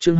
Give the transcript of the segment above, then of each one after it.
chương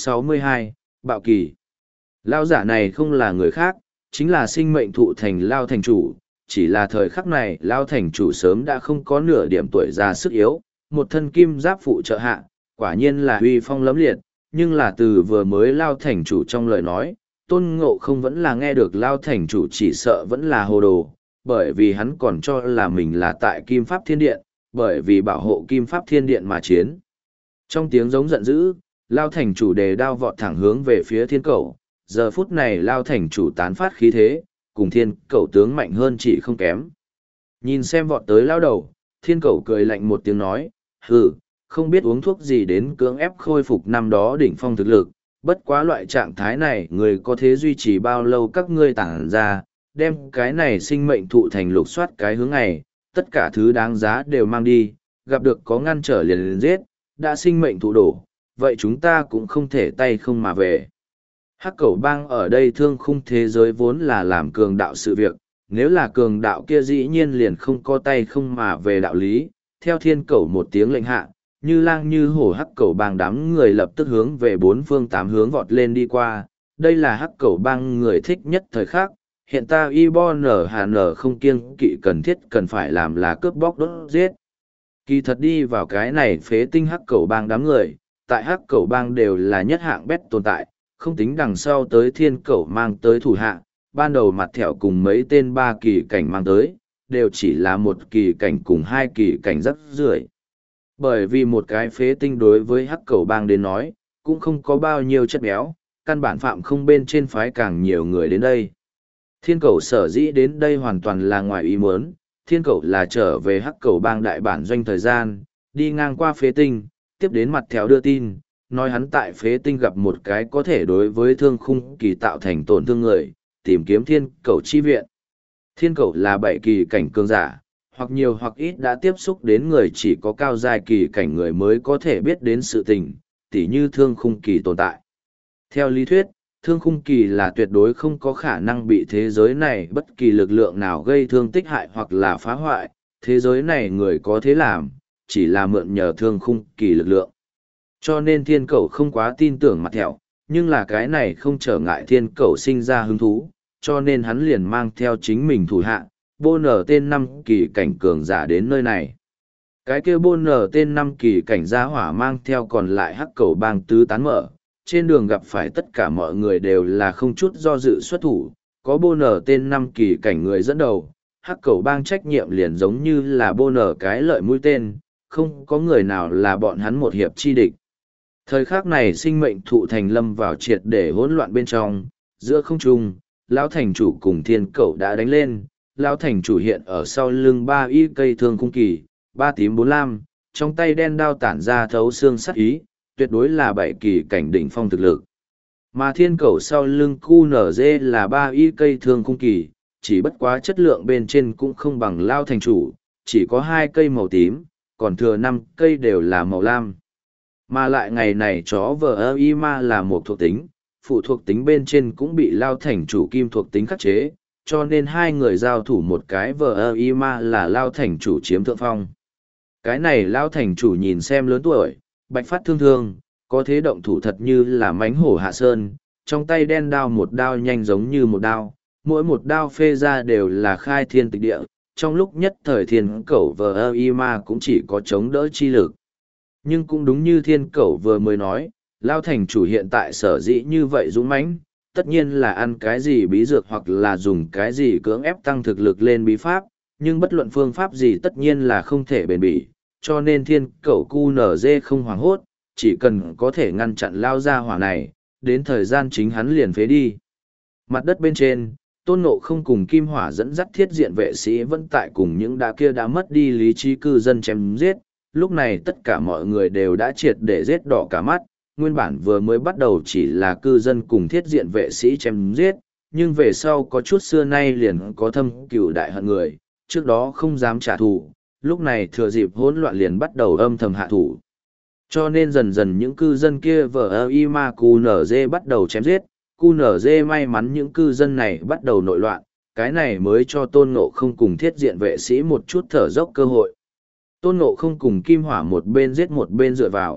262, Bạo Kỳ. Lao giả này không là người khác, chính là sinh mệnh thụ thành Lao thành chủ, chỉ là thời khắc này Lao thành chủ sớm đã không có nửa điểm tuổi già sức yếu, một thân kim giáp phụ trợ hạ, quả nhiên là uy phong lẫm liệt, nhưng là từ vừa mới Lao thành chủ trong lời nói, Tôn Ngộ không vẫn là nghe được Lao thành chủ chỉ sợ vẫn là hồ đồ, bởi vì hắn còn cho là mình là tại Kim Pháp Thiên Điện, bởi vì bảo hộ Kim Pháp Thiên Điện mà chiến. Trong tiếng giống giận dữ, Lao thành chủ đề đao vọt thẳng hướng về phía thiên cầu, giờ phút này Lao thành chủ tán phát khí thế, cùng thiên cầu tướng mạnh hơn chỉ không kém. Nhìn xem vọt tới lao đầu, thiên cầu cười lạnh một tiếng nói, hừ, không biết uống thuốc gì đến cưỡng ép khôi phục năm đó đỉnh phong thực lực, bất quá loại trạng thái này người có thể duy trì bao lâu các ngươi tản ra, đem cái này sinh mệnh thụ thành lục soát cái hướng này, tất cả thứ đáng giá đều mang đi, gặp được có ngăn trở liền giết, đã sinh mệnh thụ đổ, vậy chúng ta cũng không thể tay không mà về. Hắc Cẩu Bang ở đây thương khung thế giới vốn là làm cường đạo sự việc, nếu là cường đạo kia dĩ nhiên liền không có tay không mà về đạo lý, theo thiên cẩu một tiếng lệnh hạ, như lang như hổ Hắc Cẩu Bang đám người lập tức hướng về bốn phương tám hướng vọt lên đi qua, đây là Hắc Cẩu Bang người thích nhất thời khắc, hiện ta IBONHN không kiêng kỵ cần thiết cần phải làm là cướp bóc đốt giết. Kỳ thật đi vào cái này phế tinh Hắc Cẩu Bang đám người, tại Hắc Cẩu Bang đều là nhất hạng bét tồn tại, không tính đằng sau tới thiên cẩu mang tới thủ hạ, ban đầu mặt thẻo cùng mấy tên ba kỳ cảnh mang tới, đều chỉ là một kỳ cảnh cùng hai kỳ cảnh rất rưởi. Bởi vì một cái phế tinh đối với Hắc Cẩu Bang đến nói, cũng không có bao nhiêu chất béo, căn bản phạm không bên trên phái càng nhiều người đến đây. Thiên Cẩu sở dĩ đến đây hoàn toàn là ngoài ý muốn, Thiên Cẩu là trở về Hắc Cẩu Bang đại bản doanh thời gian, đi ngang qua phế tinh, tiếp đến mặt thẻo đưa tin, nói hắn tại phế tinh gặp một cái có thể đối với thương khung kỳ tạo thành tổn thương người, tìm kiếm thiên cầu chi viện. Thiên cầu là bảy kỳ cảnh cường giả, hoặc nhiều hoặc ít đã tiếp xúc đến người chỉ có cao giai kỳ cảnh người mới có thể biết đến sự tình, tỉ như thương khung kỳ tồn tại. Theo lý thuyết, thương khung kỳ là tuyệt đối không có khả năng bị thế giới này bất kỳ lực lượng nào gây thương tích hại hoặc là phá hoại, thế giới này người có thế làm, chỉ là mượn nhờ thương khung kỳ lực lượng. Cho nên thiên cầu không quá tin tưởng mặt thẹo, nhưng là cái này không trở ngại thiên cầu sinh ra hứng thú, cho nên hắn liền mang theo chính mình thủ hạ, bô nở tên 5 kỳ cảnh cường giả đến nơi này. Cái kia bô nở tên 5 kỳ cảnh gia hỏa mang theo còn lại Hắc Cẩu Bang tứ tán mở, trên đường gặp phải tất cả mọi người đều là không chút do dự xuất thủ, có bô nở tên 5 kỳ cảnh người dẫn đầu, Hắc Cẩu Bang trách nhiệm liền giống như là bô nở cái lợi mũi tên, không có người nào là bọn hắn một hiệp chi địch. Thời khắc này sinh mệnh thụ thành lâm vào triệt để hỗn loạn bên trong, giữa không trung, lão thành chủ cùng thiên cẩu đã đánh lên, lão thành chủ hiện ở sau lưng ba y cây thương khung kỳ, ba tím bốn lam, trong tay đen đao tản ra thấu xương sắt ý, tuyệt đối là bảy kỳ cảnh đỉnh phong thực lực. Mà thiên cẩu sau lưng QNZ là ba y cây thương khung kỳ, chỉ bất quá chất lượng bên trên cũng không bằng lão thành chủ, chỉ có 2 cây màu tím, còn thừa 5 cây đều là màu lam. Mà lại ngày này chó vờ y ma là một thuộc tính, phụ thuộc tính bên trên cũng bị lao thành chủ kim thuộc tính khắc chế, cho nên hai người giao thủ một cái vờ y ma là lao thành chủ chiếm thượng phong. Cái này lao thành chủ nhìn xem lớn tuổi, bạch phát thương thương, có thế động thủ thật như là mánh hổ hạ sơn, trong tay đen đao một đao nhanh giống như một đao, mỗi một đao phê ra đều là khai thiên tịch địa, trong lúc nhất thời thiên cẩu vờ y ma cũng chỉ có chống đỡ chi lực. Nhưng cũng đúng như thiên cẩu vừa mới nói, lao thành chủ hiện tại sở dĩ như vậy dũng mãnh, tất nhiên là ăn cái gì bí dược hoặc là dùng cái gì cưỡng ép tăng thực lực lên bí pháp, nhưng bất luận phương pháp gì tất nhiên là không thể bền bỉ, cho nên thiên cẩu QNZ không hoảng hốt, chỉ cần có thể ngăn chặn lao ra hỏa này, đến thời gian chính hắn liền phế đi. Mặt đất bên trên, Tôn Ngộ không cùng Kim Hỏa dẫn dắt thiết diện vệ sĩ vẫn tại cùng những đã mất đi lý trí cư dân chém giết. Lúc này tất cả mọi người đều đã triệt để giết đỏ cả mắt, nguyên bản vừa mới bắt đầu chỉ là cư dân cùng thiết diện vệ sĩ chém giết, nhưng về sau có chút xưa nay liền có thâm cừu đại hận người, trước đó không dám trả thù, lúc này thừa dịp hỗn loạn liền bắt đầu âm thầm hạ thủ. Cho nên dần dần những cư dân kia vờ y ma QNZ bắt đầu chém giết, QNZ may mắn những cư dân này bắt đầu nội loạn, cái này mới cho Tôn Ngộ không cùng thiết diện vệ sĩ một chút thở dốc cơ hội. Tôn Ngộ không cùng Kim Hỏa một bên giết một bên dựa vào,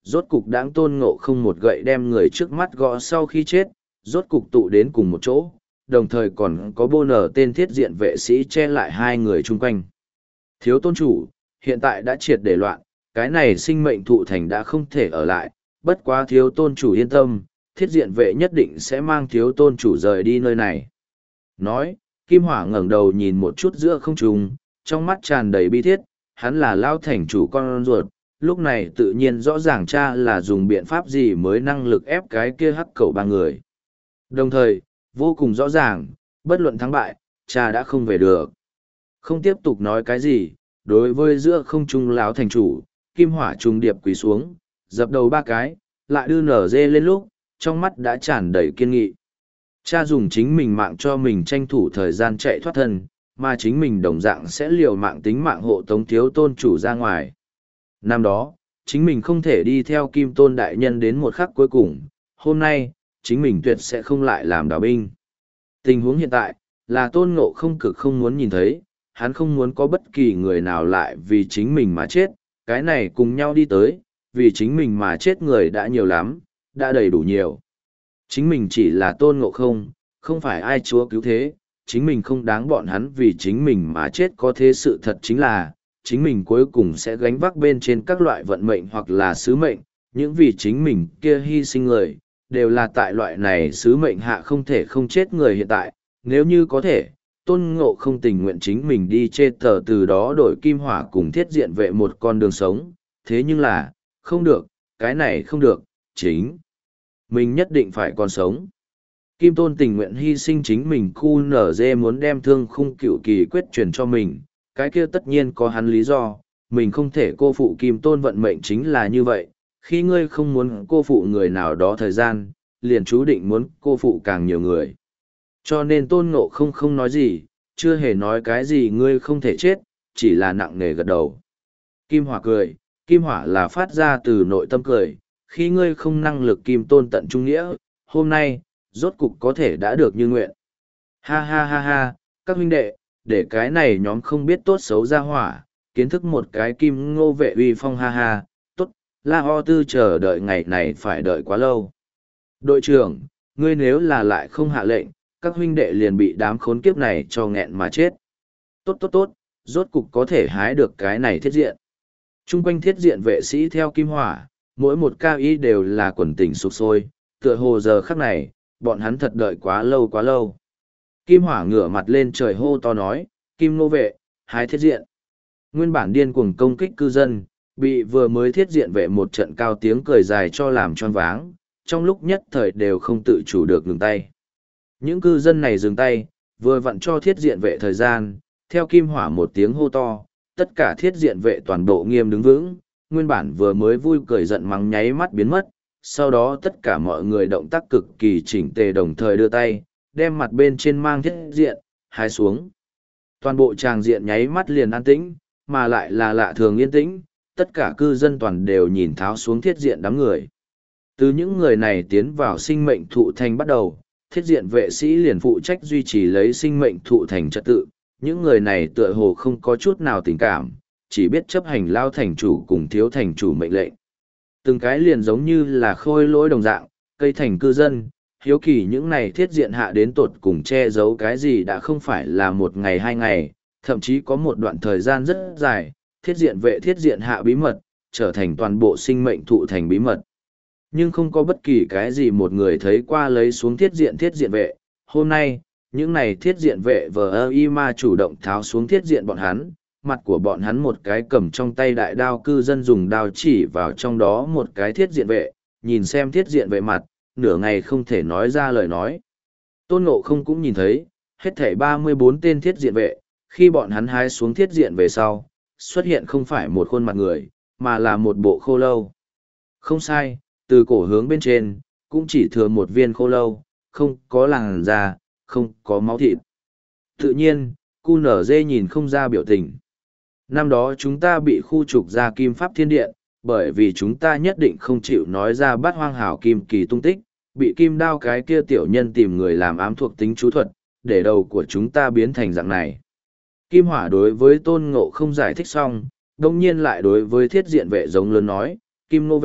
rốt cục đãng tôn ngộ không một gậy đem người trước mắt gõ sau khi chết, rốt cục tụ đến cùng một chỗ, đồng thời còn có bô nở tên thiết diện vệ sĩ che lại hai người chung quanh. Thiếu tôn chủ, hiện tại đã triệt để loạn, cái này sinh mệnh thụ thành đã không thể ở lại, bất quá thiếu tôn chủ yên tâm, thiết diện vệ nhất định sẽ mang thiếu tôn chủ rời đi nơi này. Nói, Kim Hỏa ngẩng đầu nhìn một chút giữa không trung, trong mắt tràn đầy bi thiết, hắn là Lao thành chủ con ruột, lúc này tự nhiên rõ ràng cha là dùng biện pháp gì mới năng lực ép cái kia hắc cẩu ba người. Đồng thời, vô cùng rõ ràng, bất luận thắng bại, cha đã không về được. Không tiếp tục nói cái gì, đối với giữa không trung Lão thành chủ, Kim Hỏa trùng điệp quỳ xuống, dập đầu ba cái, lại đưa nở dê lên lúc, trong mắt đã tràn đầy kiên nghị. Cha dùng chính mình mạng cho mình tranh thủ thời gian chạy thoát thân, mà chính mình đồng dạng sẽ liều mạng tính mạng hộ tống thiếu tôn chủ ra ngoài. Năm đó, chính mình không thể đi theo Kim Tôn Đại Nhân đến một khắc cuối cùng, hôm nay, chính mình tuyệt sẽ không lại làm đào binh. Tình huống hiện tại, là Tôn Ngộ không cực không muốn nhìn thấy, hắn không muốn có bất kỳ người nào lại vì chính mình mà chết, cái này cùng nhau đi tới, vì chính mình mà chết người đã nhiều lắm, đã đầy đủ nhiều. Chính mình chỉ là Tôn Ngộ không, không phải ai chúa cứu thế, chính mình không đáng bọn hắn vì chính mình mà chết, có thế sự thật chính là, chính mình cuối cùng sẽ gánh vác bên trên các loại vận mệnh hoặc là sứ mệnh, những vì chính mình kia hy sinh người, đều là tại loại này sứ mệnh hạ không thể không chết người hiện tại, nếu như có thể, Tôn Ngộ không tình nguyện chính mình đi chê tờ từ đó đổi Kim Hỏa cùng thiết diện vệ một con đường sống, thế nhưng là, không được, cái này không được, chính mình nhất định phải còn sống. Kim Tôn tình nguyện hy sinh chính mình khu nở dê muốn đem thương khung cựu kỳ quyết truyền cho mình, cái kia tất nhiên có hắn lý do, mình không thể cô phụ Kim Tôn vận mệnh chính là như vậy, khi ngươi không muốn cô phụ người nào đó thời gian, liền chú định muốn cô phụ càng nhiều người. Cho nên Tôn Ngộ không nói gì, chưa hề nói cái gì ngươi không thể chết, chỉ là nặng nề gật đầu. Kim Hỏa cười, Kim Hỏa là phát ra từ nội tâm cười, khi ngươi không năng lực Kim Tôn tận trung nghĩa, hôm nay, rốt cục có thể đã được như nguyện. Ha ha ha ha, các huynh đệ, để cái này nhóm không biết tốt xấu ra hỏa, kiến thức một cái Kim Ngô vệ uy phong ha ha, tốt, La Ho Tư chờ đợi ngày này phải đợi quá lâu. Đội trưởng, ngươi nếu là lại không hạ lệnh, các huynh đệ liền bị đám khốn kiếp này cho nghẹn mà chết. Tốt tốt tốt, rốt cục có thể hái được cái này thiết diện. Trung quanh thiết diện vệ sĩ theo Kim Hỏa, mỗi một cao ý đều là quần tình sục sôi, tựa hồ giờ khắc này, bọn hắn thật đợi quá lâu quá lâu. Kim Hỏa ngửa mặt lên trời hô to nói, Kim Ngô vệ, hái thiết diện. Nguyên bản điên cuồng công kích cư dân, bị vừa mới thiết diện vệ một trận cao tiếng cười dài cho làm choáng váng, trong lúc nhất thời đều không tự chủ được ngừng tay. Những cư dân này dừng tay, vừa vặn cho thiết diện vệ thời gian, theo Kim Hỏa một tiếng hô to, tất cả thiết diện vệ toàn bộ nghiêm đứng vững, nguyên bản vừa mới vui cười giận mắng nháy mắt biến mất, sau đó tất cả mọi người động tác cực kỳ chỉnh tề đồng thời đưa tay, đem mặt bên trên mang thiết diện, hái xuống. Toàn bộ tràng diện nháy mắt liền an tĩnh, mà lại là lạ thường yên tĩnh, tất cả cư dân toàn đều nhìn tháo xuống thiết diện đám người. Từ những người này tiến vào sinh mệnh thụ thành bắt đầu, thiết diện vệ sĩ liền phụ trách duy trì lấy sinh mệnh thụ thành trật tự, những người này tựa hồ không có chút nào tình cảm, chỉ biết chấp hành Lao thành chủ cùng thiếu thành chủ mệnh lệnh. Từng cái liền giống như là khôi lỗi đồng dạng, cây thành cư dân, hiếu kỳ những này thiết diện hạ đến tột cùng che giấu cái gì đã không phải là một ngày hai ngày, thậm chí có một đoạn thời gian rất dài, thiết diện vệ thiết diện hạ bí mật, trở thành toàn bộ sinh mệnh thụ thành bí mật. Nhưng không có bất kỳ cái gì một người thấy qua lấy xuống thiết diện vệ, hôm nay, những này thiết diện vệ vờ y ma chủ động tháo xuống thiết diện bọn hắn, mặt của bọn hắn một cái cầm trong tay đại đao cư dân dùng đao chỉ vào trong đó một cái thiết diện vệ, nhìn xem thiết diện vệ mặt, nửa ngày không thể nói ra lời nói. Tôn Ngộ không cũng nhìn thấy, hết thảy 34 tên thiết diện vệ, khi bọn hắn hái xuống thiết diện về sau, xuất hiện không phải một khuôn mặt người, mà là một bộ khô lâu. Không sai, từ cổ hướng bên trên, cũng chỉ thừa một viên khô lâu, không có làn da, không có máu thịt. Tự nhiên, cu nở dê nhìn không ra biểu tình. Năm đó chúng ta bị khu trục ra Kim Pháp Thiên Điện, bởi vì chúng ta nhất định không chịu nói ra Bát Hoang Hảo Kim Kỳ tung tích, bị Kim Đao cái kia tiểu nhân tìm người làm ám thuộc tính chú thuật, để đầu của chúng ta biến thành dạng này. Kim Hỏa đối với Tôn Ngộ không giải thích xong, đồng nhiên lại đối với thiết diện vệ giống lớn nói, Kim Nô vệ,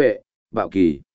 bạo kỳ.